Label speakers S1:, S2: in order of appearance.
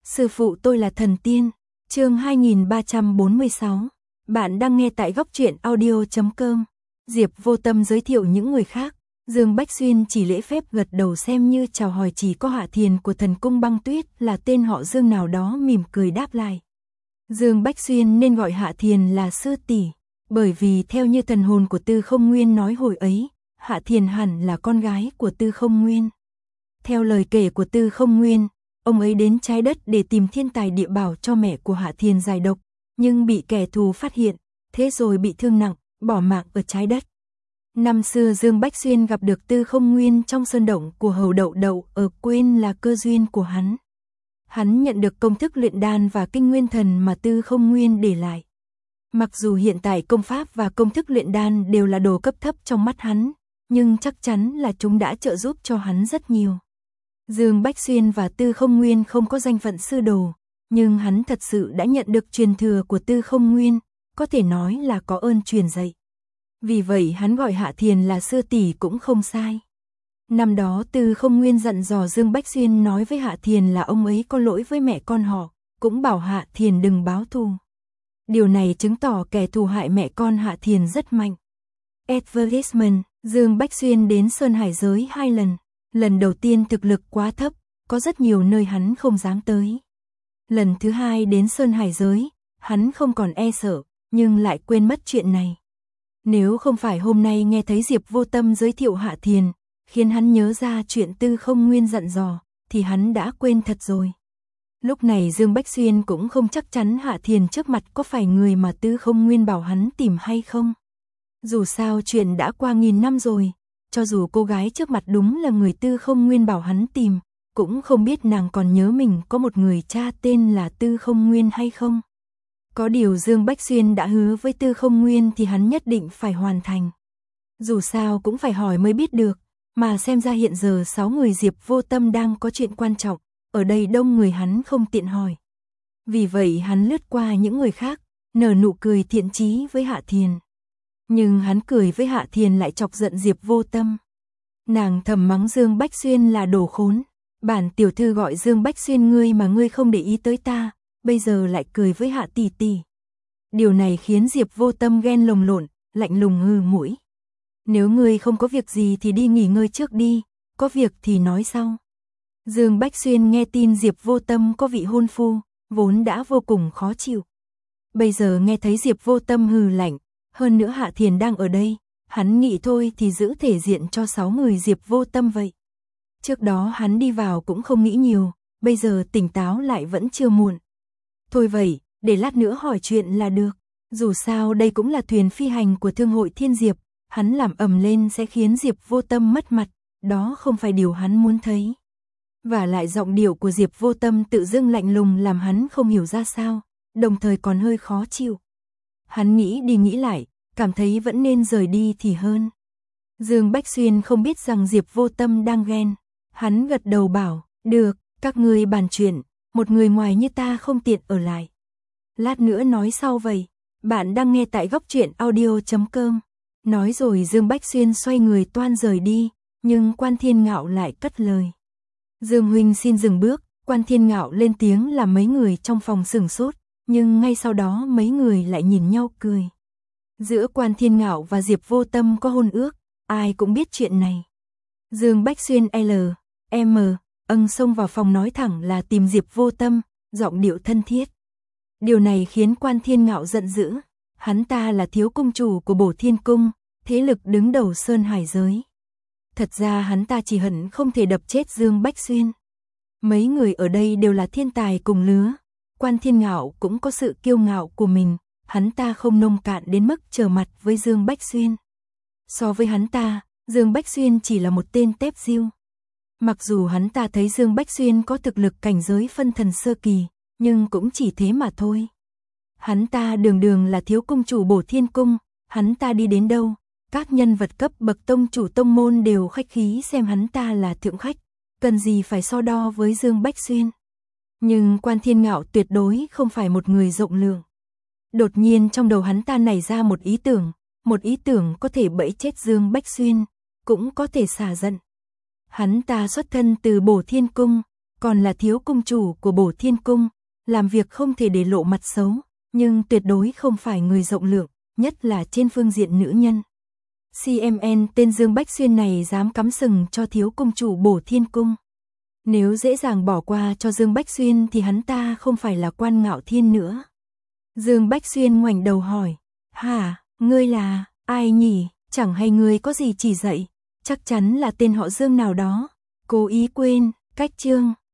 S1: Sư phụ tôi là thần tiên. Chương 2346. Bạn đang nghe tại góc truyện audio.com. Diệp Vô Tâm giới thiệu những người khác. Dương Bách Xuyên chỉ lễ phép gật đầu xem như chào hỏi, chỉ có Hạ Thiền của thần cung băng tuyết là tên họ Dương nào đó mỉm cười đáp lại. Dương Bách Xuyên nên gọi Hạ Thiền là sư tỷ, bởi vì theo như thần hồn của Tư Không Nguyên nói hồi ấy, Hạ Thiền hẳn là con gái của Tư Không Nguyên. Theo lời kể của Tư Không Nguyên, ông ấy đến trái đất để tìm thiên tài địa bảo cho mẹ của Hạ Thiền giải độc, nhưng bị kẻ thù phát hiện, thế rồi bị thương nặng, bỏ mạng ở trái đất. Năm xưa Dương Bách Xuyên gặp được Tư Không Nguyên trong sơn động của Hầu Đậu Đậu ở quên là cơ duyên của hắn. Hắn nhận được công thức luyện đan và kinh nguyên thần mà Tư Không Nguyên để lại. Mặc dù hiện tại công pháp và công thức luyện đan đều là đồ cấp thấp trong mắt hắn, nhưng chắc chắn là chúng đã trợ giúp cho hắn rất nhiều. Dương Bách Xuyên và Tư Không Nguyên không có danh phận sư đồ, nhưng hắn thật sự đã nhận được truyền thừa của Tư Không Nguyên, có thể nói là có ơn truyền dạy. Vì vậy hắn gọi Hạ Thiền là sư tỷ cũng không sai. Năm đó Tư Không Nguyên dặn dò Dương Bách Xuyên nói với Hạ Thiền là ông ấy có lỗi với mẹ con họ, cũng bảo Hạ Thiền đừng báo thù. Điều này chứng tỏ kẻ thù hại mẹ con Hạ Thiền rất mạnh. Advertisement, Dương Bách Xuyên đến Sơn Hải giới 2 lần. Lần đầu tiên thực lực quá thấp, có rất nhiều nơi hắn không dám tới. Lần thứ hai đến Sơn Hải giới, hắn không còn e sợ, nhưng lại quên mất chuyện này. Nếu không phải hôm nay nghe thấy Diệp Vô Tâm giới thiệu Hạ Thiền, khiến hắn nhớ ra chuyện Tư Không Nguyên dặn dò, thì hắn đã quên thật rồi. Lúc này Dương Bách Xuyên cũng không chắc chắn Hạ Thiền trước mặt có phải người mà Tư Không Nguyên bảo hắn tìm hay không. Dù sao chuyện đã qua 1000 năm rồi, cho dù cô gái trước mặt đúng là người Tư Không Nguyên bảo hắn tìm, cũng không biết nàng còn nhớ mình có một người cha tên là Tư Không Nguyên hay không. Có điều Dương Bách Xuyên đã hứa với Tư Không Nguyên thì hắn nhất định phải hoàn thành. Dù sao cũng phải hỏi mới biết được, mà xem ra hiện giờ 6 người Diệp Vô Tâm đang có chuyện quan trọng, ở đây đông người hắn không tiện hỏi. Vì vậy hắn lướt qua những người khác, nở nụ cười thiện chí với Hạ Thiền. Nhưng hắn cười với Hạ Thiền lại chọc giận Diệp Vô Tâm. Nàng thầm mắng Dương Bách Xuyên là đồ khốn. Bản tiểu thư gọi Dương Bách Xuyên ngươi mà ngươi không để ý tới ta, bây giờ lại cười với Hạ tỷ tỷ. Điều này khiến Diệp Vô Tâm ghen lồng lộn, lạnh lùng hừ mũi. Nếu ngươi không có việc gì thì đi nghỉ ngơi trước đi, có việc thì nói sau. Dương Bách Xuyên nghe tin Diệp Vô Tâm có vị hôn phu, vốn đã vô cùng khó chịu. Bây giờ nghe thấy Diệp Vô Tâm hừ lạnh, hơn nữa Hạ Thiền đang ở đây, hắn nghĩ thôi thì giữ thể diện cho 6 người Diệp Vô Tâm vậy. Trước đó hắn đi vào cũng không nghĩ nhiều, bây giờ tỉnh táo lại vẫn chưa muộn. Thôi vậy, để lát nữa hỏi chuyện là được, dù sao đây cũng là thuyền phi hành của thương hội Thiên Diệp, hắn làm ầm lên sẽ khiến Diệp Vô Tâm mất mặt, đó không phải điều hắn muốn thấy. Và lại giọng điệu của Diệp Vô Tâm tự dưng lạnh lùng làm hắn không hiểu ra sao, đồng thời còn hơi khó chịu. Hắn nghĩ đi nghĩ lại, cảm thấy vẫn nên rời đi thì hơn. Dương Bách Xuyên không biết rằng Diệp Vô Tâm đang ghen. Hắn gật đầu bảo, được, các ngươi bàn chuyện, một người ngoài như ta không tiện ở lại. Lát nữa nói sau vậy, bạn đang nghe tại góc truyện audio.com. Nói rồi Dương Bách Xuyên xoay người toan rời đi, nhưng Quan Thiên Ngạo lại cất lời. Dương huynh xin dừng bước, Quan Thiên Ngạo lên tiếng làm mấy người trong phòng sửng sốt, nhưng ngay sau đó mấy người lại nhìn nhau cười. Giữa Quan Thiên Ngạo và Diệp Vô Tâm có hôn ước, ai cũng biết chuyện này. Dương Bách Xuyên xông vào phòng nói thẳng là tìm Diệp Vô Tâm, giọng điệu thân thiết. Điều này khiến Quan Thiên Ngạo giận dữ, hắn ta là thiếu cung chủ của Bổ Thiên Cung, thế lực đứng đầu Sơn Hải giới. Thật ra hắn ta chỉ hận không thể đập chết Dương Bách Xuyên. Mấy người ở đây đều là thiên tài cùng lứa, Quan Thiên Ngạo cũng có sự kiêu ngạo của mình, hắn ta không nông cạn đến mức trở mặt với Dương Bách Xuyên. So với hắn ta, Dương Bách Xuyên chỉ là một tên tép diêu. Mặc dù hắn ta thấy Dương Bách Xuyên có thực lực cảnh giới phân thần sơ kỳ, nhưng cũng chỉ thế mà thôi. Hắn ta đường đường là thiếu cung chủ Bổ Thiên Cung, hắn ta đi đến đâu, các nhân vật cấp bậc tông chủ tông môn đều khách khí xem hắn ta là thượng khách, cần gì phải so đo với Dương Bách Xuyên. Nhưng Quan Thiên Ngạo tuyệt đối không phải một người rộng lượng. Đột nhiên trong đầu hắn ta nảy ra một ý tưởng có thể bẫy chết Dương Bách Xuyên, cũng có thể xả giận. Hắn ta xuất thân từ Bổ Thiên Cung, còn là thiếu cung chủ của Bổ Thiên Cung, làm việc không thể để lộ mặt xấu, nhưng tuyệt đối không phải người rộng lượng, nhất là trên phương diện nữ nhân. CMN tên Dương Bách Xuyên này dám cắm sừng cho thiếu cung chủ Bổ Thiên Cung. Nếu dễ dàng bỏ qua cho Dương Bách Xuyên thì hắn ta không phải là Quan Ngạo Thiên nữa. Dương Bách Xuyên ngoảnh đầu hỏi, hả, ngươi là, ai nhỉ, chẳng hay ngươi có gì chỉ dạy, chắc chắn là tên họ Dương nào đó. Cố ý quên, cách chương.